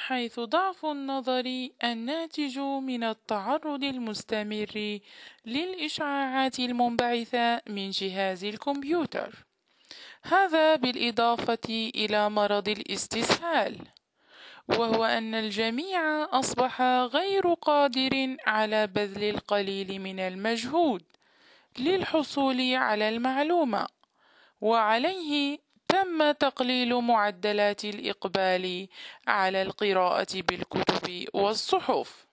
حيث ضعف النظر الناتج من التعرض المستمر للإشعاعات المنبعثة من جهاز الكمبيوتر، هذا بالإضافة إلى مرض الاستسهال، وهو أن الجميع أصبح غير قادر على بذل القليل من المجهود للحصول على المعلومة، وعليه تم تقليل معدلات الإقبال على القراءة بالكتب والصحف.